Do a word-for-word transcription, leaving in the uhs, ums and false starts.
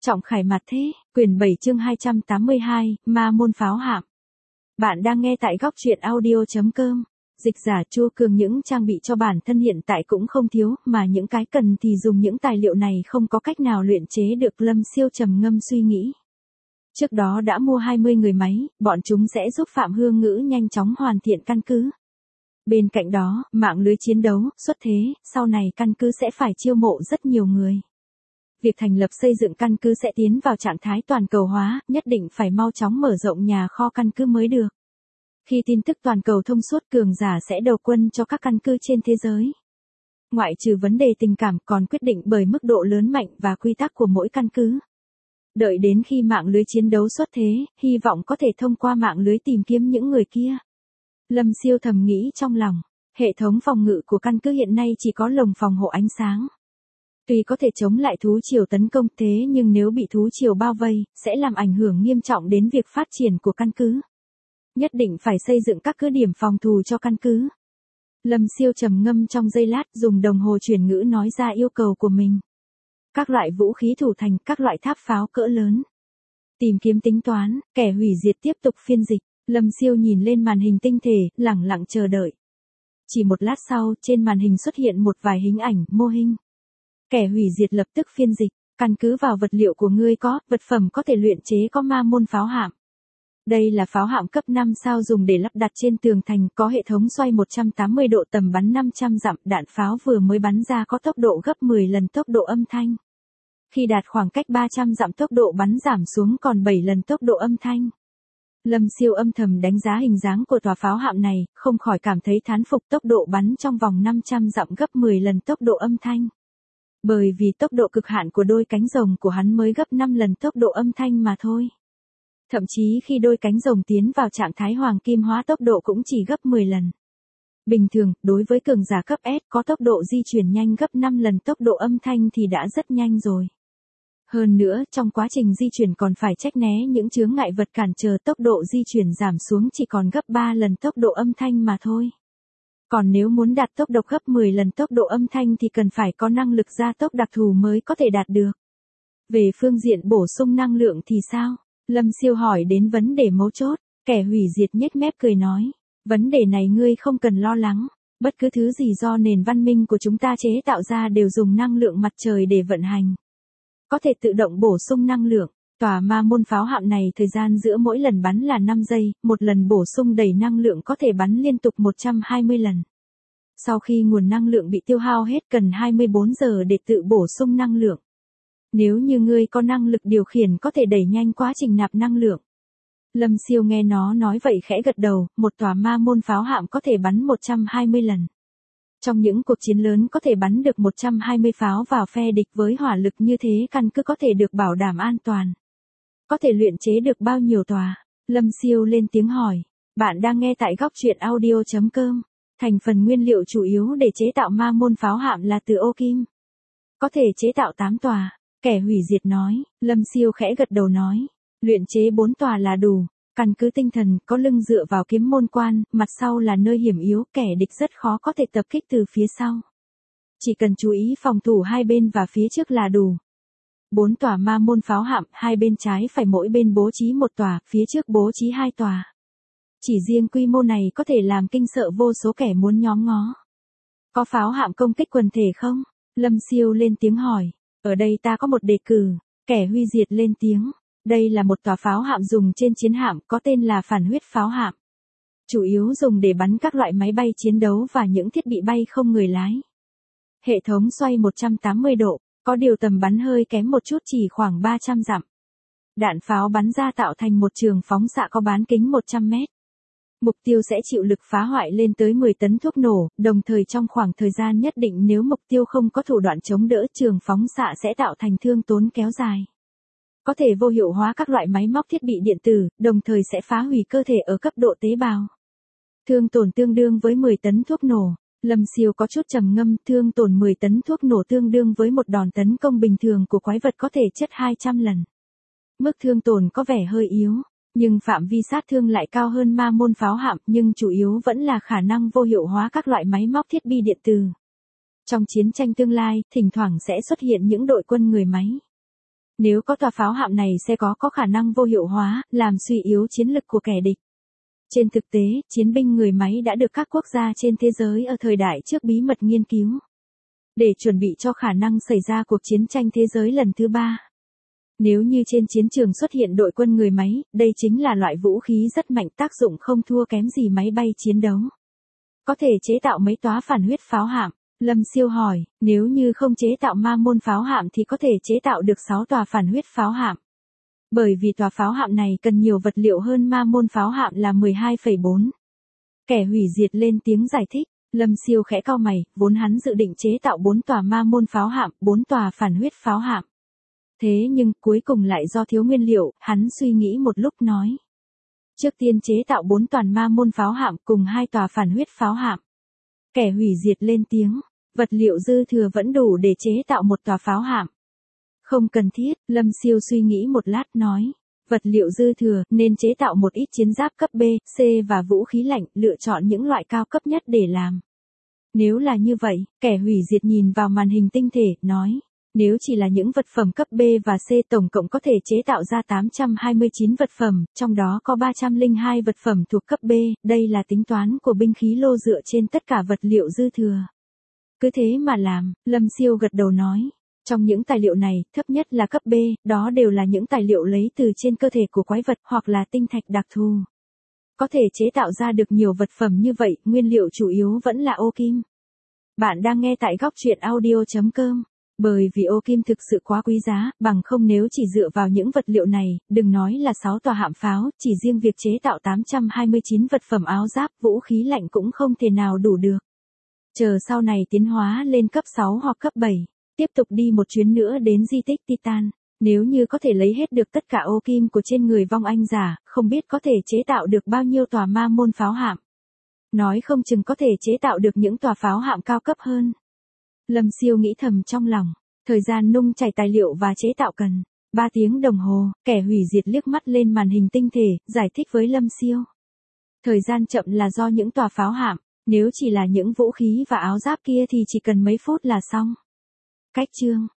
Trọng khải mặt thế, quyển bảy chương hai trăm tám mươi hai, Ma môn pháo hạm. Bạn đang nghe tại góc truyện audio.com. Dịch giả Chu Cường. Những trang bị cho bản thân hiện tại cũng không thiếu, mà những cái cần thì dùng những tài liệu này không có cách nào luyện chế được. Lâm Siêu trầm ngâm suy nghĩ. Trước đó đã mua hai mươi người máy, bọn chúng sẽ giúp Phạm Hương Ngữ nhanh chóng hoàn thiện căn cứ. Bên cạnh đó, mạng lưới chiến đấu, xuất thế, sau này căn cứ sẽ phải chiêu mộ rất nhiều người. Việc thành lập xây dựng căn cứ sẽ tiến vào trạng thái toàn cầu hóa, nhất định phải mau chóng mở rộng nhà kho căn cứ mới được. Khi tin tức toàn cầu thông suốt, cường giả sẽ đầu quân cho các căn cứ trên thế giới. Ngoại trừ vấn đề tình cảm còn quyết định bởi mức độ lớn mạnh và quy tắc của mỗi căn cứ. Đợi đến khi mạng lưới chiến đấu xuất thế, hy vọng có thể thông qua mạng lưới tìm kiếm những người kia. Lâm Siêu thầm nghĩ trong lòng, hệ thống phòng ngự của căn cứ hiện nay chỉ có lồng phòng hộ ánh sáng. Tuy có thể chống lại thú triều tấn công thế nhưng nếu bị thú triều bao vây, sẽ làm ảnh hưởng nghiêm trọng đến việc phát triển của căn cứ. Nhất định phải xây dựng các cứ điểm phòng thủ cho căn cứ. Lâm Siêu trầm ngâm trong giây lát, dùng đồng hồ chuyển ngữ nói ra yêu cầu của mình. Các loại vũ khí thủ thành, các loại tháp pháo cỡ lớn. Tìm kiếm tính toán, kẻ hủy diệt tiếp tục phiên dịch. Lâm Siêu nhìn lên màn hình tinh thể, lẳng lặng chờ đợi. Chỉ một lát sau, trên màn hình xuất hiện một vài hình ảnh, mô hình. Kẻ hủy diệt lập tức phiên dịch, căn cứ vào vật liệu của ngươi có, vật phẩm có thể luyện chế có ma môn pháo hạm. Đây là pháo hạm cấp năm sao dùng để lắp đặt trên tường thành, có hệ thống xoay một trăm tám mươi độ, tầm bắn năm trăm dặm, đạn pháo vừa mới bắn ra có tốc độ gấp mười lần tốc độ âm thanh. Khi đạt khoảng cách ba trăm dặm tốc độ bắn giảm xuống còn bảy lần tốc độ âm thanh. Lâm Siêu âm thầm đánh giá hình dáng của tòa pháo hạm này, không khỏi cảm thấy thán phục, tốc độ bắn trong vòng năm trăm dặm gấp mười lần tốc độ âm thanh. Bởi vì tốc độ cực hạn của đôi cánh rồng của hắn mới gấp năm lần tốc độ âm thanh mà thôi. Thậm chí khi đôi cánh rồng tiến vào trạng thái hoàng kim hóa, tốc độ cũng chỉ gấp mười lần. Bình thường, đối với cường giả cấp S có tốc độ di chuyển nhanh gấp năm lần tốc độ âm thanh thì đã rất nhanh rồi. Hơn nữa, trong quá trình di chuyển còn phải tránh né những chướng ngại vật cản trở, tốc độ di chuyển giảm xuống chỉ còn gấp ba lần tốc độ âm thanh mà thôi. Còn nếu muốn đạt tốc độ gấp mười lần tốc độ âm thanh thì cần phải có năng lực gia tốc đặc thù mới có thể đạt được. Về phương diện bổ sung năng lượng thì sao? Lâm Siêu hỏi đến vấn đề mấu chốt, kẻ hủy diệt nhếch mép cười nói. Vấn đề này ngươi không cần lo lắng, bất cứ thứ gì do nền văn minh của chúng ta chế tạo ra đều dùng năng lượng mặt trời để vận hành. Có thể tự động bổ sung năng lượng. Tòa ma môn pháo hạm này thời gian giữa mỗi lần bắn là năm giây, một lần bổ sung đầy năng lượng có thể bắn liên tục một trăm hai mươi lần. Sau khi nguồn năng lượng bị tiêu hao hết cần hai mươi bốn giờ để tự bổ sung năng lượng. Nếu như ngươi có năng lực điều khiển có thể đẩy nhanh quá trình nạp năng lượng. Lâm Siêu nghe nó nói vậy khẽ gật đầu, một tòa ma môn pháo hạm có thể bắn một trăm hai mươi lần. Trong những cuộc chiến lớn có thể bắn được một trăm hai mươi pháo vào phe địch, với hỏa lực như thế căn cứ có thể được bảo đảm an toàn. Có thể luyện chế được bao nhiêu tòa? Lâm Siêu lên tiếng hỏi. Bạn đang nghe tại góc truyện audio.com. Thành phần nguyên liệu chủ yếu để chế tạo ma môn pháo hạm là từ ô kim. Có thể chế tạo tám tòa. Kẻ hủy diệt nói. Lâm Siêu khẽ gật đầu nói. Luyện chế bốn tòa là đủ. Căn cứ tinh thần có lưng dựa vào kiếm môn quan, mặt sau là nơi hiểm yếu, kẻ địch rất khó có thể tập kích từ phía sau. Chỉ cần chú ý phòng thủ hai bên và phía trước là đủ. Bốn tòa ma môn pháo hạm, hai bên trái phải mỗi bên bố trí một tòa, phía trước bố trí hai tòa. Chỉ riêng quy mô này có thể làm kinh sợ vô số kẻ muốn nhóm ngó. Có pháo hạm công kích quần thể không? Lâm Siêu lên tiếng hỏi. Ở đây ta có một đề cử. Kẻ hủy diệt lên tiếng. Đây là một tòa pháo hạm dùng trên chiến hạm, có tên là phản huyết pháo hạm. Chủ yếu dùng để bắn các loại máy bay chiến đấu và những thiết bị bay không người lái. Hệ thống xoay một trăm tám mươi độ, có điều tầm bắn hơi kém một chút, chỉ khoảng ba trăm dặm. Đạn pháo bắn ra tạo thành một trường phóng xạ có bán kính một trăm mét. Mục tiêu sẽ chịu lực phá hoại lên tới mười tấn thuốc nổ, đồng thời trong khoảng thời gian nhất định nếu mục tiêu không có thủ đoạn chống đỡ, trường phóng xạ sẽ tạo thành thương tổn kéo dài. Có thể vô hiệu hóa các loại máy móc thiết bị điện tử, đồng thời sẽ phá hủy cơ thể ở cấp độ tế bào. Thương tổn tương đương với mười tấn thuốc nổ. Lâm Siêu có chút trầm ngâm, thương tổn mười tấn thuốc nổ tương đương với một đòn tấn công bình thường của quái vật có thể chất hai trăm lần. Mức thương tổn có vẻ hơi yếu, nhưng phạm vi sát thương lại cao hơn ma môn pháo hạm, nhưng chủ yếu vẫn là khả năng vô hiệu hóa các loại máy móc thiết bị điện tử. Trong chiến tranh tương lai, thỉnh thoảng sẽ xuất hiện những đội quân người máy. Nếu có tòa pháo hạm này sẽ có có khả năng vô hiệu hóa, làm suy yếu chiến lực của kẻ địch. Trên thực tế, chiến binh người máy đã được các quốc gia trên thế giới ở thời đại trước bí mật nghiên cứu. Để chuẩn bị cho khả năng xảy ra cuộc chiến tranh thế giới lần thứ ba. Nếu như trên chiến trường xuất hiện đội quân người máy, đây chính là loại vũ khí rất mạnh, tác dụng không thua kém gì máy bay chiến đấu. Có thể chế tạo mấy tòa phản huyết pháo hạm. Lâm Siêu hỏi, nếu như không chế tạo ma môn pháo hạm thì có thể chế tạo được sáu tòa phản huyết pháo hạm. Bởi vì tòa pháo hạm này cần nhiều vật liệu hơn ma môn pháo hạm là mười hai phẩy bốn. Kẻ hủy diệt lên tiếng giải thích. Lâm Siêu khẽ cau mày, vốn hắn dự định chế tạo bốn tòa ma môn pháo hạm, bốn tòa phản huyết pháo hạm. Thế nhưng, cuối cùng lại do thiếu nguyên liệu, hắn suy nghĩ một lúc nói. Trước tiên chế tạo bốn toàn ma môn pháo hạm cùng hai tòa phản huyết pháo hạm. Kẻ hủy diệt lên tiếng, vật liệu dư thừa vẫn đủ để chế tạo một tòa pháo hạm. Không cần thiết, Lâm Siêu suy nghĩ một lát nói. Vật liệu dư thừa, nên chế tạo một ít chiến giáp cấp B, C và vũ khí lạnh, lựa chọn những loại cao cấp nhất để làm. Nếu là như vậy, kẻ hủy diệt nhìn vào màn hình tinh thể, nói. Nếu chỉ là những vật phẩm cấp B và C tổng cộng có thể chế tạo ra tám trăm hai mươi chín vật phẩm, trong đó có ba trăm lẻ hai vật phẩm thuộc cấp B, đây là tính toán của binh khí lô dựa trên tất cả vật liệu dư thừa. Cứ thế mà làm, Lâm Siêu gật đầu nói. Trong những tài liệu này, thấp nhất là cấp B, đó đều là những tài liệu lấy từ trên cơ thể của quái vật hoặc là tinh thạch đặc thù. Có thể chế tạo ra được nhiều vật phẩm như vậy, nguyên liệu chủ yếu vẫn là ô kim. Bạn đang nghe tại góc truyện audio chấm com. Bởi vì ô kim thực sự quá quý giá, bằng không nếu chỉ dựa vào những vật liệu này, đừng nói là sáu tòa hạm pháo, chỉ riêng việc chế tạo tám trăm hai mươi chín vật phẩm áo giáp, vũ khí lạnh cũng không thể nào đủ được. Chờ sau này tiến hóa lên cấp sáu hoặc cấp bảy, tiếp tục đi một chuyến nữa đến di tích Titan, nếu như có thể lấy hết được tất cả ô kim của trên người vong anh giả, không biết có thể chế tạo được bao nhiêu tòa ma môn pháo hạm. Nói không chừng có thể chế tạo được những tòa pháo hạm cao cấp hơn. Lâm Siêu nghĩ thầm trong lòng, thời gian nung chảy tài liệu và chế tạo cần ba tiếng đồng hồ, kẻ hủy diệt liếc mắt lên màn hình tinh thể, giải thích với Lâm Siêu. Thời gian chậm là do những tòa pháo hạm, nếu chỉ là những vũ khí và áo giáp kia thì chỉ cần mấy phút là xong. Cách chương